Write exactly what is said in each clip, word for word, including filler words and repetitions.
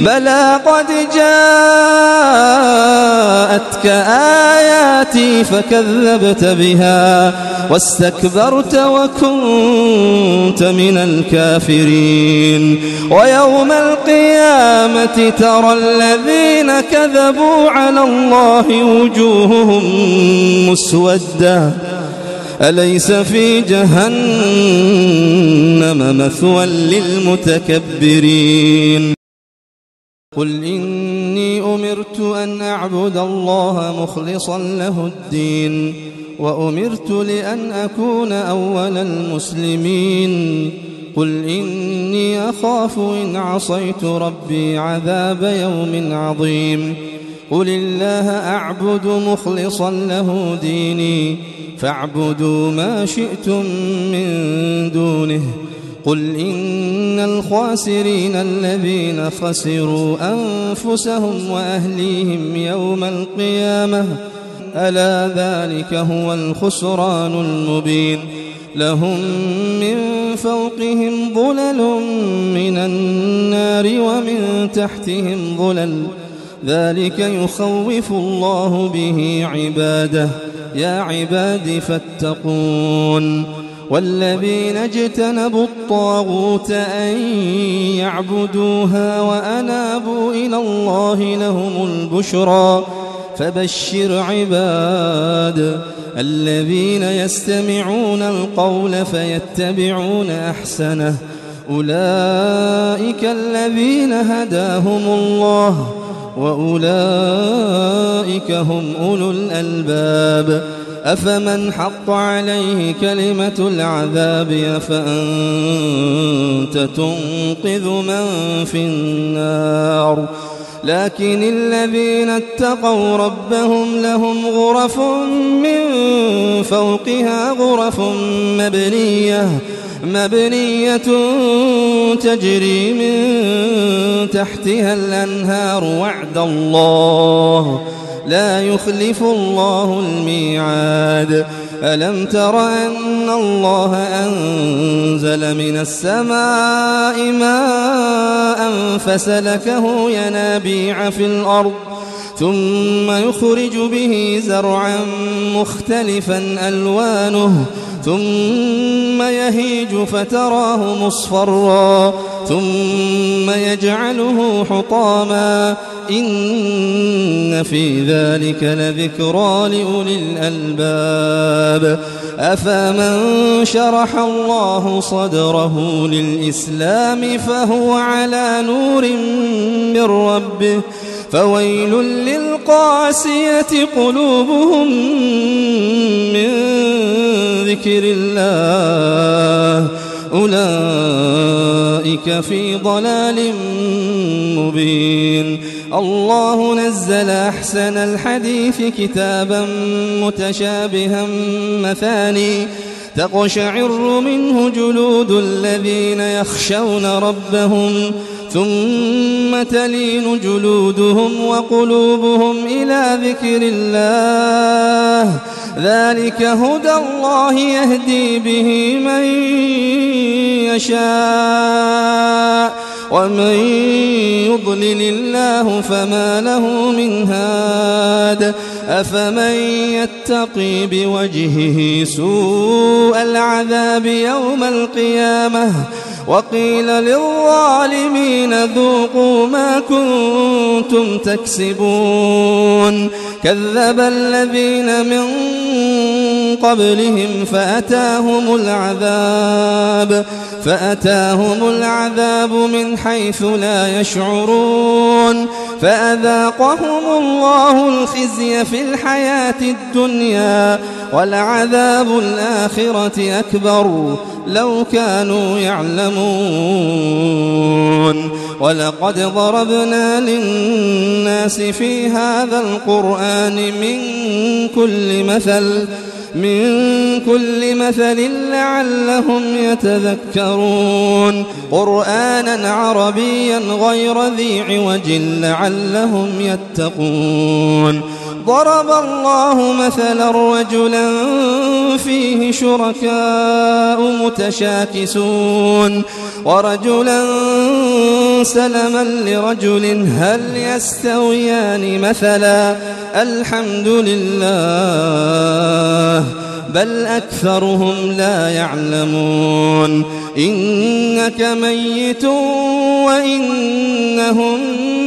بلى قد جاءتك آياتي فكذبت بها واستكبرت وكنت من الكافرين ويوم القيامة ترى الذين كذبوا على الله وجوههم مسودة أليس في جهنم مثوى للمتكبرين قل إني أمرت أن أعبد الله مخلصا له الدين وأمرت لأن أكون أول المسلمين قل إني أخاف إن عصيت ربي عذاب يوم عظيم قل الله أعبد مخلصا له ديني فاعبدوا ما شئتم من دونه قل إن الخاسرين الذين خسروا أنفسهم وأهليهم يوم القيامة ألا ذلك هو الخسران المبين لهم من فوقهم ظلل من النار ومن تحتهم ظلل ذلك يخوف الله به عباده يا عباد فاتقون والذين اجتنبوا الطاغوت أن يعبدوها وأنابوا إلى الله لهم البشرى فبشر عباد الذين يستمعون القول فيتبعون أحسنه أولئك الذين هداهم الله وأولئك هم أولو الألباب أفمن حق عليه كلمة العذاب أفأنت تنقذ من في النار لكن الذين اتقوا ربهم لهم غرف من فوقها غرف مبنية مبنية تجري من تحتها الأنهار وعد الله لا يخلف الله الميعاد ألم تر أن الله أنزل من السماء ماء فسلكه ينابيع في الأرض ثم يخرج به زرعا مختلفا ألوانه ثم يهيج فتراه مصفرا ثم يجعله حطاما إن في ذلك لذكرى لأولي الألباب أفمن شرح الله صدره للإسلام فهو على نور من ربه فويل للقاسية قلوبهم من ذكر الله أولئك في ضلال مبين الله نزل أحسن الحديث كتابا متشابها مثاني تقشعر منه جلود الذين يخشون ربهم ثم تلين جلودهم وقلوبهم إلى ذكر الله ذلك هدى الله يهدي به من يشاء ومن يضلل الله فما له من هاد أفمن يتقي بوجهه سوء العذاب يوم القيامة وقيل للظالمين ذوقوا ما كنتم تكسبون كذب الذين من قبلهم فأتاهم العذاب فأتاهم العذاب من حيث لا يشعرون فأذاقهم الله الخزي في الحياة الدنيا ولعذاب الآخرة أكبر لو كانوا يعلمون ولقد ضربنا للناس في هذا القرآن من كل مثل من كل مثل لعلهم يتذكرون قرآنا عربيا غير ذي عوج لعلهم يتقون ضرب الله مثلا رجلا فيه شركاء متشاكسون ورجلا سلما لرجل هل يستويان مثلا الحمد لله بل أكثرهم لا يعلمون إنك ميت وإنهم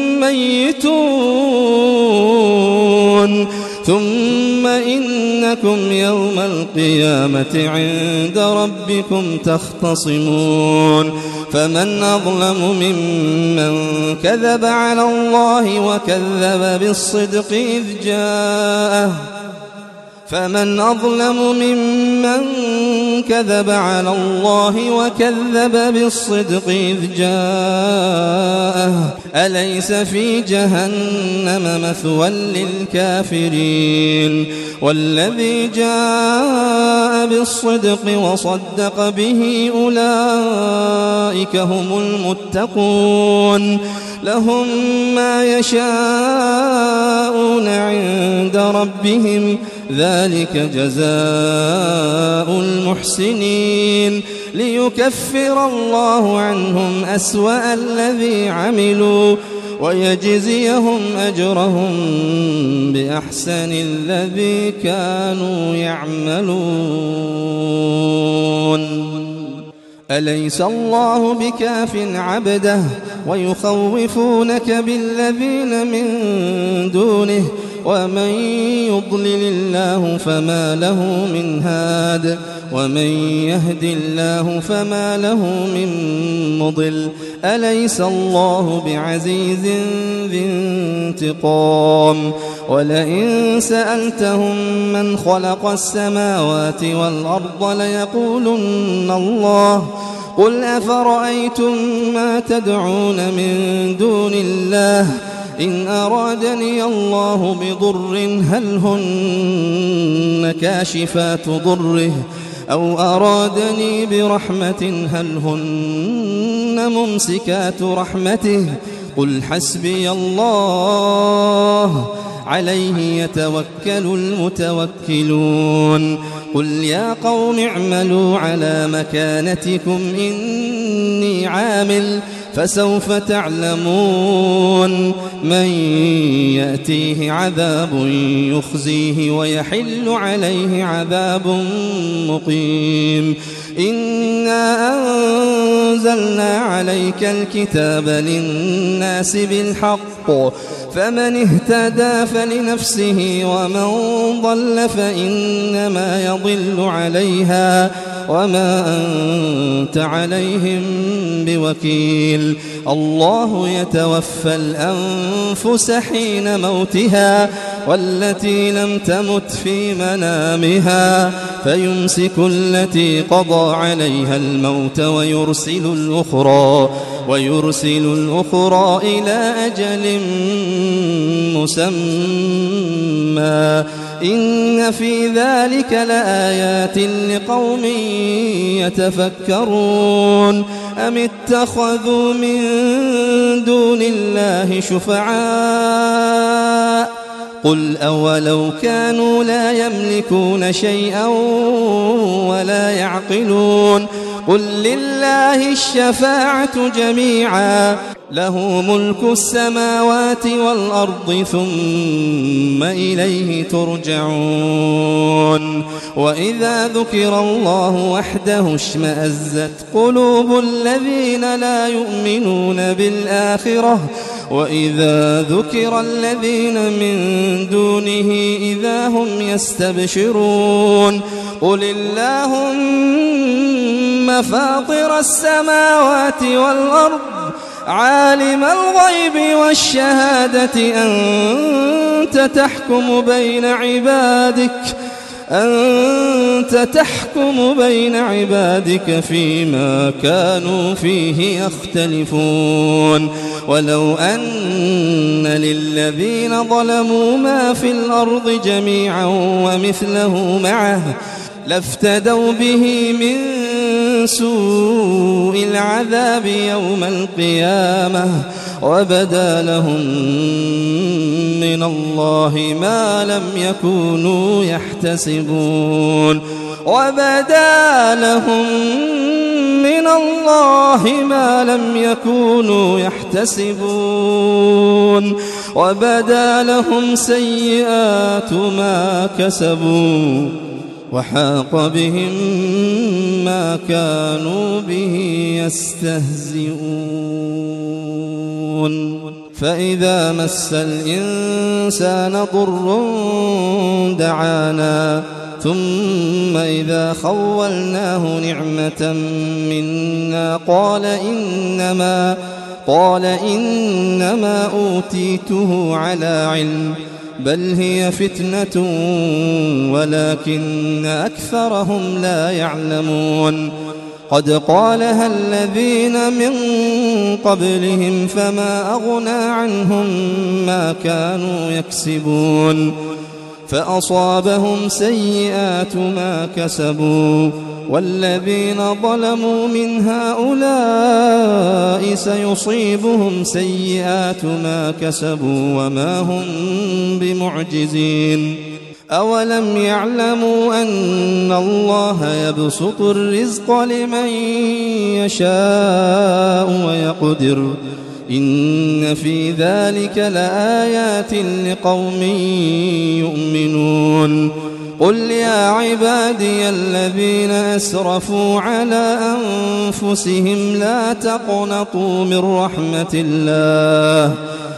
ميتون ثم إنكم يوم القيامة عند ربكم تختصمون فمن أظلم ممن كذب على الله وكذب بالصدق إذ جاءه فمن أظلم ممن كذب على الله وكذب بالصدق إذ جاءه أليس في جهنم مثوى للكافرين والذي جاء بالصدق وصدق به أولئك هم المتقون لهم ما يشاءون عند ربهم ذلك جزاء المحسنين ليكفر الله عنهم أسوأ الذي عملوا ويجزيهم أجرهم بأحسن الذي كانوا يعملون أليس الله بكاف عبده ويخوفونك بالذين من دونه ومن يضلل الله فما له من هاد ومن يهد الله فما له من مضل أليس الله بعزيز ذي انتقام ولئن سألتهم من خلق السماوات والأرض ليقولن الله قل أفرأيتم ما تدعون من دون الله إن أرادني الله بضر هل هن كاشفات ضره أو أرادني برحمة هل هن ممسكات رحمته قل حسبي الله عليه يتوكل المتوكلون قل يا قوم اعملوا على مكانتكم إني عامل فسوف تعلمون من يأتيه عذاب يخزيه ويحل عليه عذاب مقيم إنا أنزلنا عليك الكتاب للناس بالحق فمن اهتدى فلنفسه ومن ضل فإنما يضل عليها وما أنت عليهم بوكيل الله يتوفى الأنفس حين موتها والتي لم تمت في منامها فيمسك التي قضى عليها الموت ويرسل الأخرى ويرسل الأخرى إلى أجل مسمى إن في ذلك لآيات لقوم يتفكرون أم اتخذوا من دون الله شفعاء قل أولو كانوا لا يملكون شيئا ولا يعقلون قل لله الشفاعة جميعا له ملك السماوات والأرض ثم إليه ترجعون وإذا ذكر الله وحده اشمأزت قلوب الذين لا يؤمنون بالآخرة وإذا ذكر الذين من دونه إذا هم يستبشرون قل اللهم فاطر السماوات والأرض عالم الغيب والشهادة أنت تحكم بين عبادك أنت تحكم بين عبادك فيما كانوا فيه يختلفون ولو أن للذين ظلموا ما في الأرض جميعا ومثله معه لافتدوا به من سوء العذاب يوم القيامة وبدا لهم من الله ما لم يكونوا يحتسبون وبدا لهم من الله ما لم يكونوا يحتسبون وبدا لهم سيئات ما كسبوا وحاق بهم ما كانوا به يستهزئون فإذا مس الإنسان ضر دعانا ثم إذا خولناه نعمة منا قال إنما قال إنما أوتيته على علم بل هي فتنة ولكن أكثرهم لا يعلمون قد قالها الذين من قبلهم فما أغنى عنهم ما كانوا يكسبون فأصابهم سيئات ما كسبوا والذين ظلموا من هؤلاء سيصيبهم سيئات ما كسبوا وما هم بمعجزين أولم يعلموا أن الله يبسط الرزق لمن يشاء ويقدر إن في ذلك لآيات لقوم يؤمنون قل يا عبادي الذين أسرفوا على أنفسهم لا تقنطوا من رحمة الله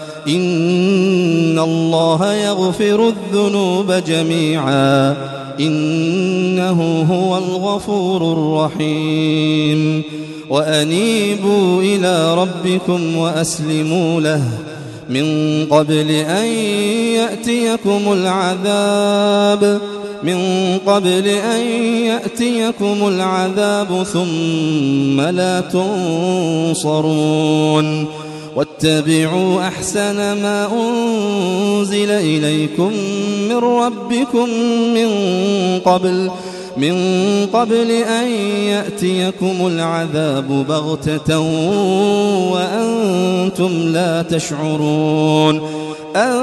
إن الله يغفر الذنوب جميعا إنه هو الغفور الرحيم وأنيبوا إلى ربكم وأسلموا له من قبل أن يأتيكم العذاب من قبل أن يأتيكم العذاب ثم لا تنصرون واتبعوا أحسن ما أنزل إليكم من ربكم من قبل من قبل أن يأتيكم العذاب بغتة وأنتم لا تشعرون أن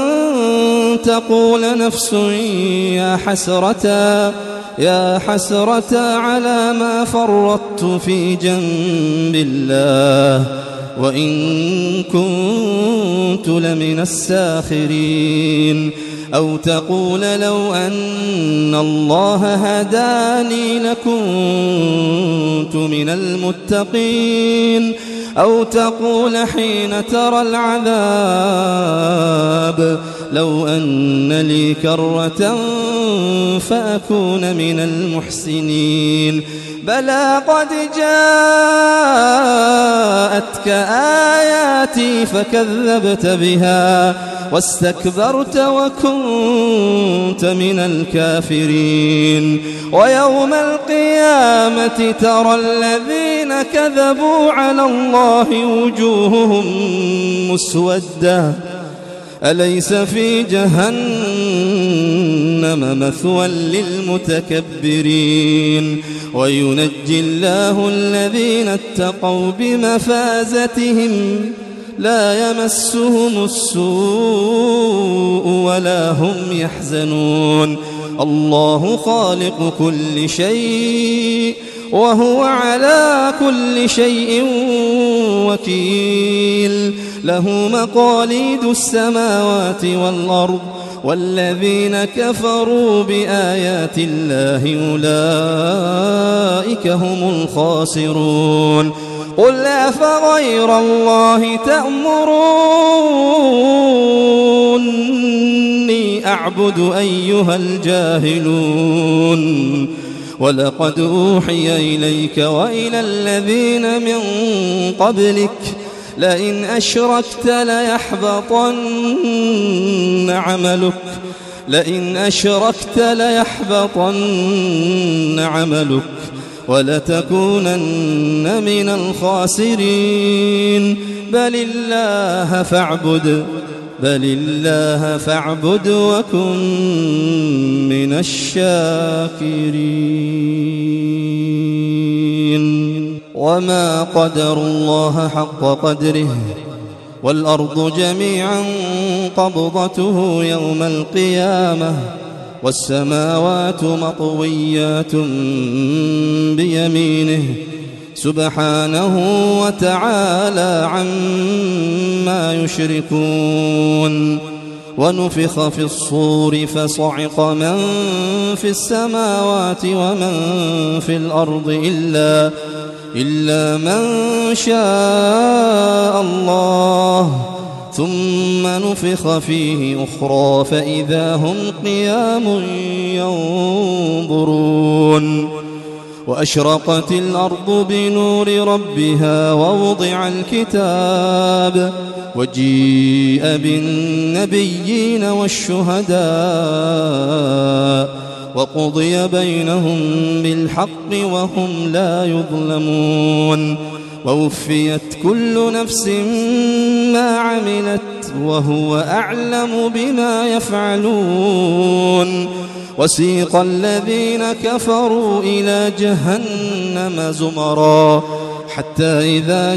تقول نفس يا حسرة يا حسرة على ما فرطت في جنب الله وإن كنت لمن الساخرين أو تقول لو أن الله هداني لكنت من المتقين أو تقول حين ترى العذاب لو أن لي كرة فأكون من المحسنين بلى قد جاءتك آياتي فكذبت بها واستكبرت وكنت من الكافرين ويوم القيامة ترى الذين كذبوا على الله وجوههم مسودة أليس في جهنم مثوى للمتكبرين وينجي الله الذين اتقوا بمفازتهم لا يمسهم السوء ولا هم يحزنون الله خالق كل شيء وهو على كل شيء وكيل له مقاليد السماوات والأرض والذين كفروا بآيات الله أولئك هم الخاسرون قل أفغير الله تأمروني أعبد أيها الجاهلون ولقد أوحي إليك وإلى الذين من قبلك لئن أشركت ليحبطن عملك لئن أشركت ليحبطن عملك ولتكونن من الخاسرين بل الله فاعبد بل الله فاعبد وكن من الشاكرين وما قدروا الله حق قدره والأرض جميعا قبضته يوم القيامة والسماوات مطويات بيمينه سبحانه وتعالى عما يشركون. ونفخ في الصور فصعق من في السماوات ومن في الأرض إلا, إلا من شاء الله، ثم نفخ فيه أخرى فإذا هم قيام ينظرون. وأشرقت الأرض بنور ربها ووضع الكتاب وجيء بالنبيين والشهداء وقضي بينهم بالحق وهم لا يظلمون. ووفيت كل نفس ما عملت وهو أعلم بما يفعلون. وسيق الذين كفروا إلى جهنم زمرا حتى إذا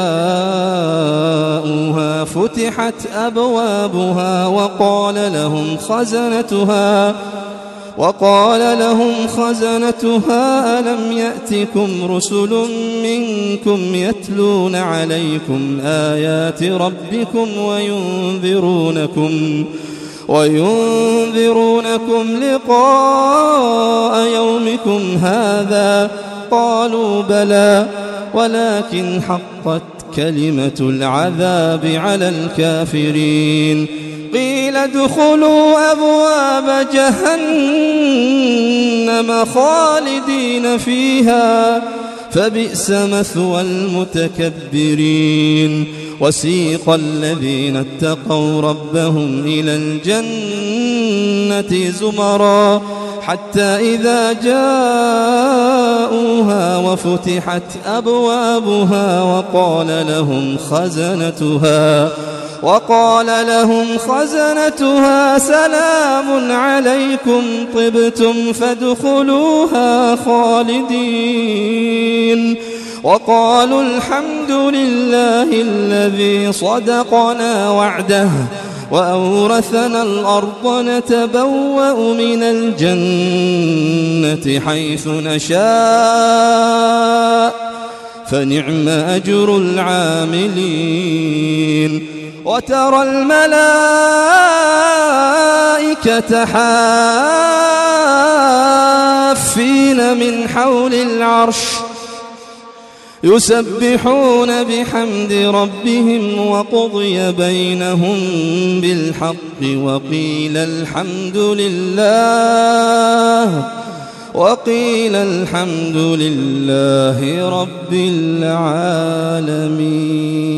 جاءوها فتحت أبوابها وقال لهم خزنتها وقال لهم خزنتها ألم يأتكم رسل منكم يتلون عليكم آيات ربكم وينذرونكم وينذرونكم لقاء يومكم هذا؟ قالوا بلى ولكن حقت كلمة العذاب على الكافرين. قيل ادخلوا أبواب جهنم خالدين فيها فبئس مثوى المتكبرين. وسيق الذين اتقوا ربهم إلى الجنة زمرا حتى إذا جاءوها وفتحت أبوابها وقال لهم خزنتها وقال لهم خزنتها سلام عليكم طبتم فادخلوها خالدين. وقالوا الحمد لله الذي صدقنا وعده وأورثنا الأرض نتبوأ من الجنة حيث نشاء فنعم أجر العاملين. وترى الملائكة حافين من حول العرش يسبحون بحمد ربهم وقضي بينهم بالحق وقيل الحمد لله وقيل الحمد لله رب العالمين.